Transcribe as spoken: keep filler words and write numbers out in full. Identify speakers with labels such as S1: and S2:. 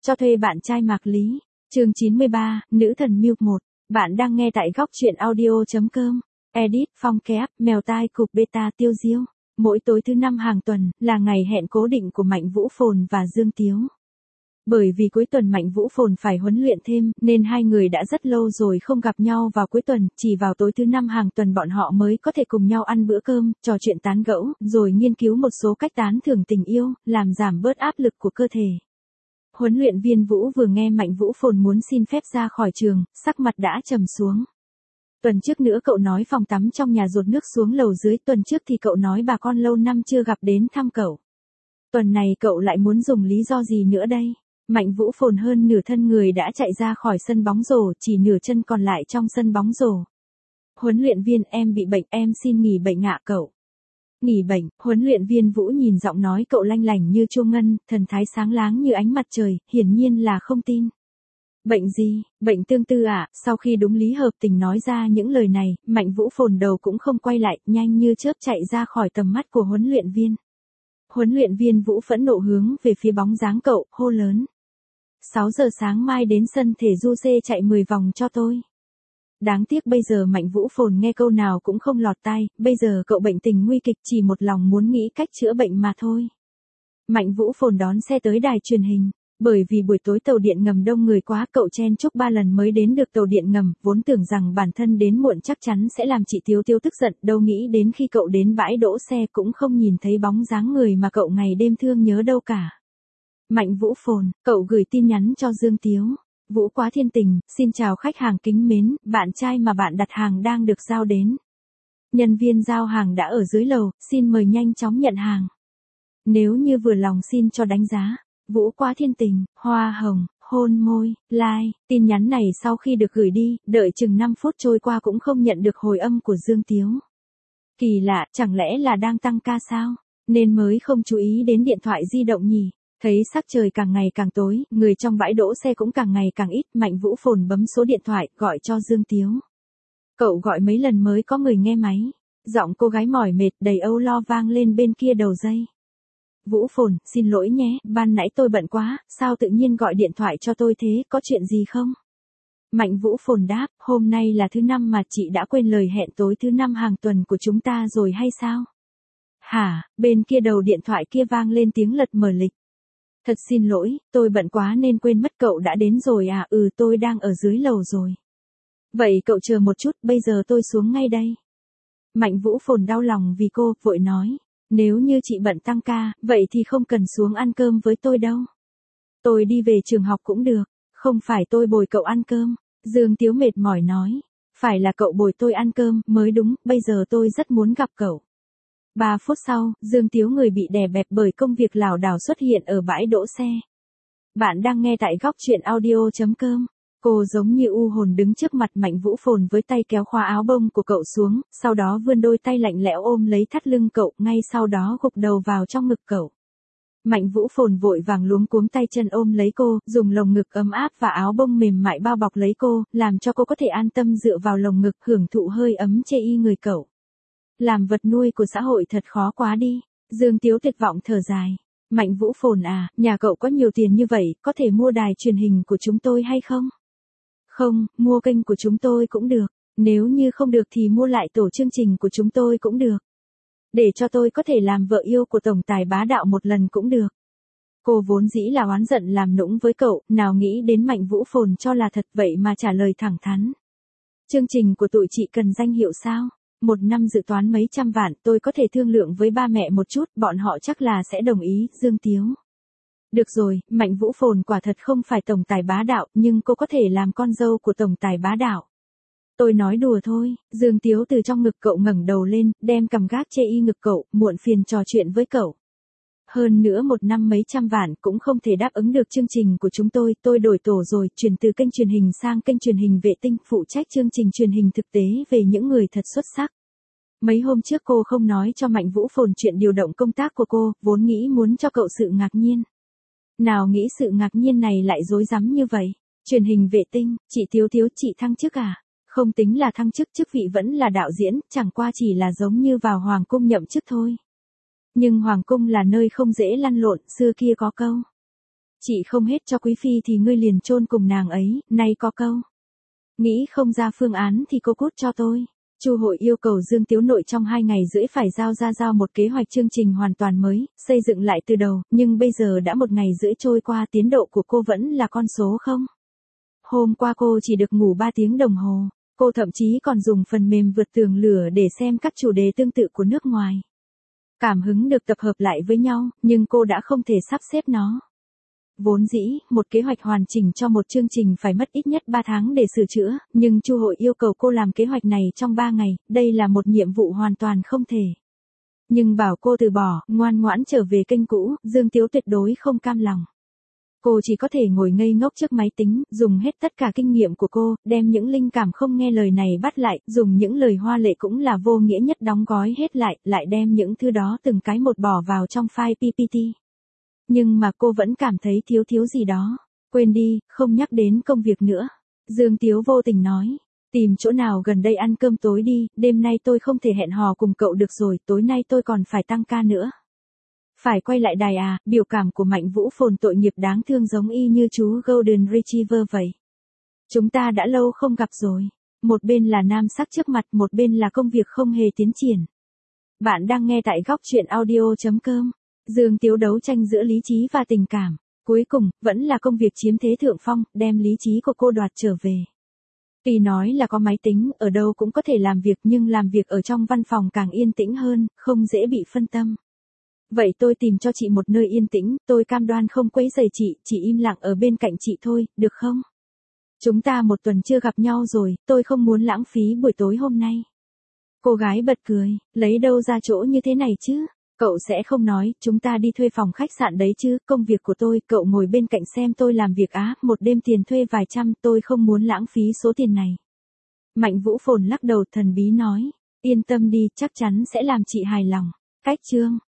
S1: Cho thuê bạn trai Mạc Lý. Chương chín mươi ba, Nữ thần Milk một. Bạn đang nghe tại góc truyện audio.com. Edit, Phong Kép, Mèo tai cục beta Tiêu Diêu. Mỗi tối thứ năm hàng tuần, là ngày hẹn cố định của Mạnh Vũ Phồn và Dương Tiếu. Bởi vì cuối tuần Mạnh Vũ Phồn phải huấn luyện thêm, nên hai người đã rất lâu rồi không gặp nhau vào cuối tuần, chỉ vào tối thứ năm hàng tuần bọn họ mới có thể cùng nhau ăn bữa cơm, trò chuyện tán gẫu, rồi nghiên cứu một số cách tán thưởng tình yêu, làm giảm bớt áp lực của cơ thể. Huấn luyện viên Vũ vừa nghe Mạnh Vũ Phồn muốn xin phép ra khỏi trường, sắc mặt đã trầm xuống. Tuần trước nữa cậu nói phòng tắm trong nhà dột nước xuống lầu dưới, tuần trước thì cậu nói bà con lâu năm chưa gặp đến thăm cậu. Tuần này cậu lại muốn dùng lý do gì nữa đây? Mạnh Vũ Phồn hơn nửa thân người đã chạy ra khỏi sân bóng rổ, chỉ nửa chân còn lại trong sân bóng rổ. Huấn luyện viên, em bị bệnh, em xin nghỉ bệnh ạ cậu. Nghỉ bệnh, huấn luyện viên Vũ nhìn giọng nói cậu lanh lảnh như chuông ngân, thần thái sáng láng như ánh mặt trời, hiển nhiên là không tin. Bệnh gì, bệnh tương tư ạ? Sau khi đúng lý hợp tình nói ra những lời này, Mạnh Vũ Phồn đầu cũng không quay lại, nhanh như chớp chạy ra khỏi tầm mắt của huấn luyện viên. Huấn luyện viên Vũ phẫn nộ hướng về phía bóng dáng cậu, hô lớn. sáu giờ sáng mai đến sân thể du xê chạy mười vòng cho tôi. Đáng tiếc bây giờ Mạnh Vũ Phồn nghe câu nào cũng không lọt tai, bây giờ cậu bệnh tình nguy kịch, chỉ một lòng muốn nghĩ cách chữa bệnh mà thôi. Mạnh Vũ Phồn đón xe tới đài truyền hình, bởi vì buổi tối tàu điện ngầm đông người quá, cậu chen chúc ba lần mới đến được tàu điện ngầm, vốn tưởng rằng bản thân đến muộn chắc chắn sẽ làm chị Tiếu Tiếu tức giận, đâu nghĩ đến khi cậu đến bãi đỗ xe cũng không nhìn thấy bóng dáng người mà cậu ngày đêm thương nhớ đâu cả. Mạnh Vũ Phồn, cậu gửi tin nhắn cho Dương Tiếu. Vũ quá thiên tình, xin chào khách hàng kính mến, bạn trai mà bạn đặt hàng đang được giao đến. Nhân viên giao hàng đã ở dưới lầu, xin mời nhanh chóng nhận hàng. Nếu như vừa lòng xin cho đánh giá. Vũ quá thiên tình, hoa hồng, hôn môi, like. Tin nhắn này sau khi được gửi đi, đợi chừng năm phút trôi qua cũng không nhận được hồi âm của Dương Tiếu. Kỳ lạ, chẳng lẽ là đang tăng ca sao? Nên mới không chú ý đến điện thoại di động nhỉ? Thấy sắc trời càng ngày càng tối, người trong bãi đỗ xe cũng càng ngày càng ít, Mạnh Vũ Phồn bấm số điện thoại, gọi cho Dương Tiếu. Cậu gọi mấy lần mới có người nghe máy. Giọng cô gái mỏi mệt, đầy âu lo vang lên bên kia đầu dây. Vũ Phồn, xin lỗi nhé, ban nãy tôi bận quá, sao tự nhiên gọi điện thoại cho tôi thế, có chuyện gì không? Mạnh Vũ Phồn đáp, hôm nay là thứ năm mà chị đã quên lời hẹn tối thứ năm hàng tuần của chúng ta rồi hay sao? Hả, bên kia đầu điện thoại kia vang lên tiếng lật mở lịch. Thật xin lỗi, tôi bận quá nên quên mất cậu đã đến rồi à, ừ tôi đang ở dưới lầu rồi. Vậy cậu chờ một chút, bây giờ tôi xuống ngay đây. Mạnh Vũ Phồn đau lòng vì cô, vội nói. Nếu như chị bận tăng ca, vậy thì không cần xuống ăn cơm với tôi đâu. Tôi đi về trường học cũng được, không phải tôi bồi cậu ăn cơm. Dương Tiếu mệt mỏi nói. Phải là cậu bồi tôi ăn cơm mới đúng, bây giờ tôi rất muốn gặp cậu. Ba phút sau, Dương Tiếu người bị đè bẹp bởi công việc lảo đảo xuất hiện ở bãi đỗ xe. Bạn đang nghe tại góc truyện audio.com. Cô giống như u hồn đứng trước mặt Mạnh Vũ Phồn với tay kéo khóa áo bông của cậu xuống, sau đó vươn đôi tay lạnh lẽo ôm lấy thắt lưng cậu, ngay sau đó gục đầu vào trong ngực cậu. Mạnh Vũ Phồn vội vàng luống cuống tay chân ôm lấy cô, dùng lồng ngực ấm áp và áo bông mềm mại bao bọc lấy cô, làm cho cô có thể an tâm dựa vào lồng ngực hưởng thụ hơi ấm chê y người cậu. Làm vật nuôi của xã hội thật khó quá đi. Dương Tiếu tuyệt vọng thở dài. Mạnh Vũ Phồn à, nhà cậu có nhiều tiền như vậy, có thể mua đài truyền hình của chúng tôi hay không? Không, mua kênh của chúng tôi cũng được. Nếu như không được thì mua lại tổ chương trình của chúng tôi cũng được. Để cho tôi có thể làm vợ yêu của tổng tài bá đạo một lần cũng được. Cô vốn dĩ là oán giận làm nũng với cậu, nào nghĩ đến Mạnh Vũ Phồn cho là thật vậy mà trả lời thẳng thắn. Chương trình của tụi chị cần danh hiệu sao? Một năm dự toán mấy trăm vạn, tôi có thể thương lượng với ba mẹ một chút, bọn họ chắc là sẽ đồng ý, Dương Tiếu. Được rồi, Mạnh Vũ Phồn quả thật không phải tổng tài bá đạo, nhưng cô có thể làm con dâu của tổng tài bá đạo. Tôi nói đùa thôi. Dương Tiếu từ trong ngực cậu ngẩng đầu lên, đem cằm gác chê y ngực cậu, muộn phiền trò chuyện với cậu. Hơn nữa một năm mấy trăm vạn cũng không thể đáp ứng được chương trình của chúng tôi, tôi đổi tổ rồi, chuyển từ kênh truyền hình sang kênh truyền hình vệ tinh, phụ trách chương trình truyền hình thực tế về những người thật xuất sắc. Mấy hôm trước cô không nói cho Mạnh Vũ Phồn chuyện điều động công tác của cô, vốn nghĩ muốn cho cậu sự ngạc nhiên. Nào nghĩ sự ngạc nhiên này lại dối rắm như vậy. Truyền hình vệ tinh, chị Tiếu Tiếu chị thăng chức à? Không tính là thăng chức, chức vị vẫn là đạo diễn, chẳng qua chỉ là giống như vào Hoàng cung nhậm chức thôi. Nhưng Hoàng cung là nơi không dễ lăn lộn, xưa kia có câu. Chị không hết cho quý phi thì ngươi liền chôn cùng nàng ấy, nay có câu. Nghĩ không ra phương án thì cô cút cho tôi. Chu Hội yêu cầu Dương Tiếu Nội trong hai ngày rưỡi phải giao ra giao một kế hoạch chương trình hoàn toàn mới, xây dựng lại từ đầu, nhưng bây giờ đã một ngày rưỡi trôi qua, tiến độ của cô vẫn là con số không. Hôm qua cô chỉ được ngủ ba tiếng đồng hồ, cô thậm chí còn dùng phần mềm vượt tường lửa để xem các chủ đề tương tự của nước ngoài. Cảm hứng được tập hợp lại với nhau, nhưng cô đã không thể sắp xếp nó. Vốn dĩ, một kế hoạch hoàn chỉnh cho một chương trình phải mất ít nhất ba tháng để sửa chữa, nhưng Chu Hội yêu cầu cô làm kế hoạch này trong ba ngày, đây là một nhiệm vụ hoàn toàn không thể. Nhưng bảo cô từ bỏ, ngoan ngoãn trở về kênh cũ, Dương Tiếu tuyệt đối không cam lòng. Cô chỉ có thể ngồi ngây ngốc trước máy tính, dùng hết tất cả kinh nghiệm của cô, đem những linh cảm không nghe lời này bắt lại, dùng những lời hoa lệ cũng là vô nghĩa nhất đóng gói hết lại, lại đem những thứ đó từng cái một bỏ vào trong file pê pê tê. Nhưng mà cô vẫn cảm thấy thiếu thiếu gì đó. Quên đi, không nhắc đến công việc nữa. Dương Tiếu vô tình nói. Tìm chỗ nào gần đây ăn cơm tối đi, đêm nay tôi không thể hẹn hò cùng cậu được rồi, tối nay tôi còn phải tăng ca nữa. Phải quay lại đài à, biểu cảm của Mạnh Vũ Phồn tội nghiệp đáng thương giống y như chú Golden Retriever vậy. Chúng ta đã lâu không gặp rồi. Một bên là nam sắc trước mặt, một bên là công việc không hề tiến triển. Bạn đang nghe tại góc truyện audio chấm com. Dương Tiếu đấu tranh giữa lý trí và tình cảm. Cuối cùng, vẫn là công việc chiếm thế thượng phong, đem lý trí của cô đoạt trở về. Tuy nói là có máy tính, ở đâu cũng có thể làm việc, nhưng làm việc ở trong văn phòng càng yên tĩnh hơn, không dễ bị phân tâm. Vậy tôi tìm cho chị một nơi yên tĩnh, tôi cam đoan không quấy rầy chị, chỉ im lặng ở bên cạnh chị thôi, được không? Chúng ta một tuần chưa gặp nhau rồi, tôi không muốn lãng phí buổi tối hôm nay. Cô gái bật cười, lấy đâu ra chỗ như thế này chứ? Cậu sẽ không nói, chúng ta đi thuê phòng khách sạn đấy chứ, công việc của tôi, cậu ngồi bên cạnh xem tôi làm việc á, một đêm tiền thuê vài trăm, tôi không muốn lãng phí số tiền này. Mạnh Vũ Phồn lắc đầu thần bí nói, yên tâm đi, chắc chắn sẽ làm chị hài lòng. Cách chương